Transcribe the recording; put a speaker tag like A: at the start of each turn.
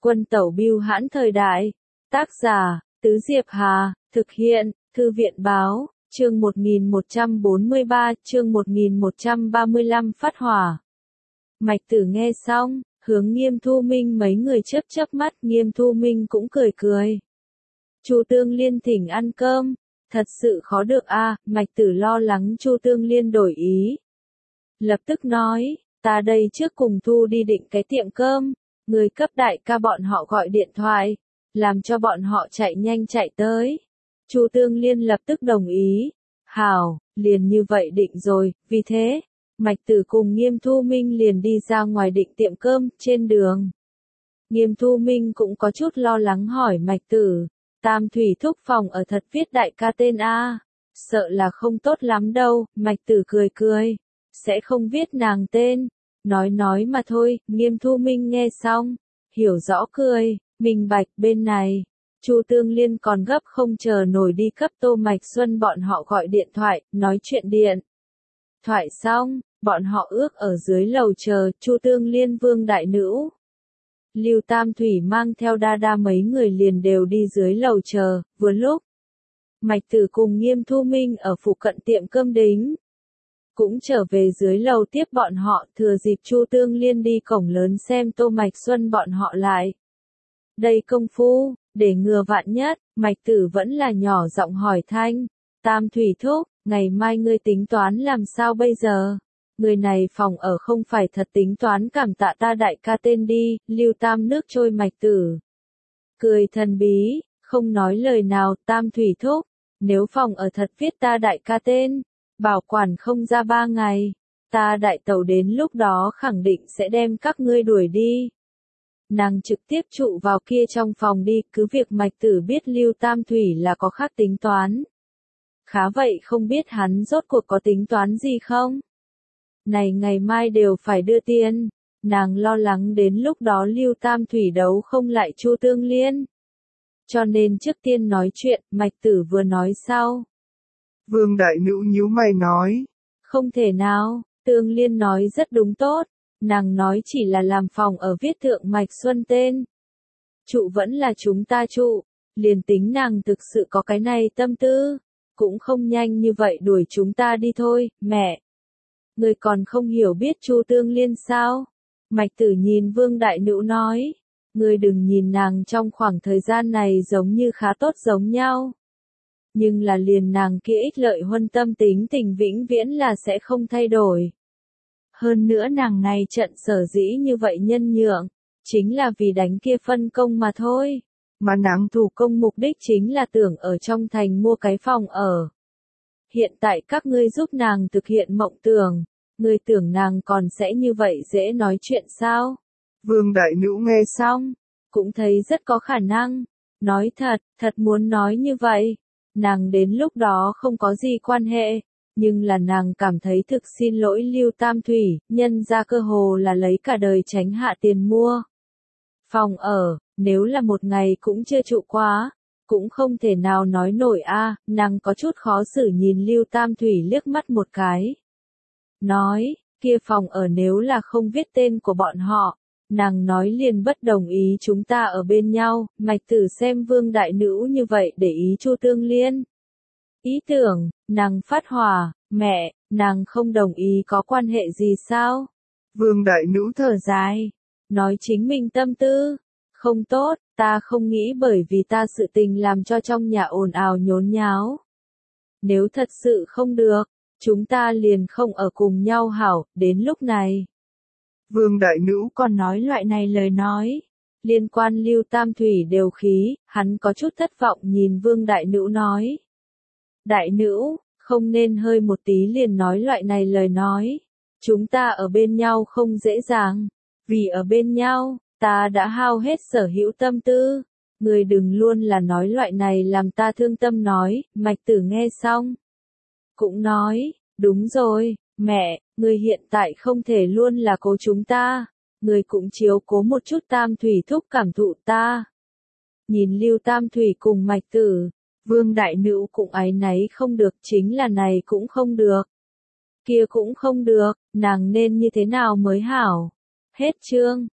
A: Quân tẩu bưu hãn thời đại. Tác giả, Tứ Diệp Hà, thực hiện, Thư viện báo, chương 1143, chương 1135 phát hỏa. Mạch Tử nghe xong, hướng Nghiêm Thu Minh mấy người chớp chớp mắt, Nghiêm Thu Minh cũng cười cười. Chu Tương Liên thỉnh ăn cơm, thật sự khó được a. Mạch Tử lo lắng Chu Tương Liên đổi ý. Lập tức nói, ta đây trước cùng Thu đi định cái tiệm cơm, người cấp đại ca bọn họ gọi điện thoại, làm cho bọn họ chạy nhanh chạy tới. Chu Tương Liên lập tức đồng ý. Hảo, liền như vậy định rồi, vì thế, Mạch Tử cùng Nghiêm Thu Minh liền đi ra ngoài định tiệm cơm, trên đường. Nghiêm Thu Minh cũng có chút lo lắng hỏi Mạch Tử, Tam Thủy thúc phòng ở thật viết đại ca tên A, sợ là không tốt lắm đâu. Mạch Tử cười cười, sẽ không viết nàng tên, nói mà thôi. Nghiêm Thu Minh nghe xong, hiểu rõ cười, minh bạch. Bên này, Chu Tương Liên còn gấp không chờ nổi đi cấp Tô Mạch Xuân bọn họ gọi điện thoại, nói chuyện điện thoại xong, bọn họ ước ở dưới lầu chờ. Chu Tương Liên, Vương Đại Nữ, Lưu Tam Thủy mang theo đa đa mấy người liền đều đi dưới lầu chờ. Vừa lúc, Mạch Tử cùng Nghiêm Thu Minh ở phụ cận tiệm cơm đính, cũng trở về dưới lầu tiếp bọn họ. Thừa dịp Chu Tương Liên đi cổng lớn xem Tô Mạch Xuân bọn họ lại đây công phu, để ngừa vạn nhất, Mạch Tử vẫn là nhỏ giọng hỏi thanh, Tam Thủy thúc, ngày mai ngươi tính toán làm sao bây giờ? Người này phòng ở không phải thật tính toán cảm tạ ta đại ca tên đi. Lưu Tam nước trôi. Mạch Tử cười thần bí, không nói lời nào. Tam Thủy thúc, nếu phòng ở thật viết ta đại ca tên, bảo quản không ra 3 ngày, ta đại tẩu đến lúc đó khẳng định sẽ đem các ngươi đuổi đi. Nàng trực tiếp trụ vào kia trong phòng đi. Cứ việc Mạch Tử biết Lưu Tam Thủy là có khác tính toán. Khá vậy không biết hắn rốt cuộc có tính toán gì không? Này ngày mai đều phải đưa tiền, nàng lo lắng đến lúc đó Lưu Tam Thủy đấu không lại Chu Tương Liên. Cho nên trước tiên nói chuyện. Mạch Tử vừa nói sau,
B: Vương Đại Nữ nhíu mày nói,
A: không thể nào. Tương Liên nói rất đúng tốt, nàng nói chỉ là làm phòng ở viết thượng Mạch Xuân tên, trụ vẫn là chúng ta trụ. Liền tính nàng thực sự có cái này tâm tư, cũng không nhanh như vậy đuổi chúng ta đi thôi. Mẹ, người còn không hiểu biết Chu Tương Liên sao? Mạch Tử nhìn Vương Đại Nữ nói, người đừng nhìn nàng trong khoảng thời gian này giống như khá tốt giống nhau. Nhưng là liền nàng kia ích lợi huân tâm tính tình vĩnh viễn là sẽ không thay đổi. Hơn nữa nàng này trận sở dĩ như vậy nhân nhượng, chính là vì đánh kia phân công mà thôi. Mà nàng thủ công mục đích chính là tưởng ở trong thành mua cái phòng ở. Hiện tại các ngươi giúp nàng thực hiện mộng tưởng, ngươi tưởng nàng còn sẽ như vậy dễ nói chuyện sao?
B: Vương Đại Nữ nghe
A: xong, cũng thấy rất có khả năng. Nói thật muốn nói như vậy, nàng đến lúc đó không có gì quan hệ. Nhưng là nàng cảm thấy thực xin lỗi Lưu Tam Thủy, nhân ra cơ hồ là lấy cả đời tránh hạ tiền mua phòng ở, nếu là một ngày cũng chưa trụ quá, cũng không thể nào nói nổi a. Nàng có chút khó xử nhìn Lưu Tam Thủy liếc mắt một cái. Nói, kia phòng ở nếu là không viết tên của bọn họ, nàng nói liền bất đồng ý chúng ta ở bên nhau. Mạch Tử xem Vương Đại Nữ như vậy để ý Chu Tương Liên ý tưởng, nàng phát hỏa, mẹ, nàng không đồng ý có quan hệ gì sao?
B: Vương Đại Nữ
A: thở dài, nói chính mình tâm tư, không tốt, ta không nghĩ bởi vì ta sự tình làm cho trong nhà ồn ào nhốn nháo. Nếu thật sự không được, chúng ta liền không ở cùng nhau hảo. Đến lúc này,
B: Vương Đại Nữ
A: còn nói loại này lời nói, liên quan Lưu Tam Thủy đều khí. Hắn có chút thất vọng nhìn Vương Đại Nữ nói, Đại Nữ, không nên hơi một tí liền nói loại này lời nói. Chúng ta ở bên nhau không dễ dàng, vì ở bên nhau, ta đã hao hết sở hữu tâm tư. Người đừng luôn là nói loại này làm ta thương tâm nói. Mạch Tử nghe xong, cũng nói, đúng rồi, mẹ, người hiện tại không thể luôn là cố chúng ta, người cũng chiếu cố một chút Tam Thủy thúc cảm thụ ta. Nhìn Lưu Tam Thủy cùng Mạch Tử, Vương Đại Nữ cũng áy náy không được, chính là này cũng không được, kia cũng không được, nàng nên như thế nào mới hảo. Hết chương.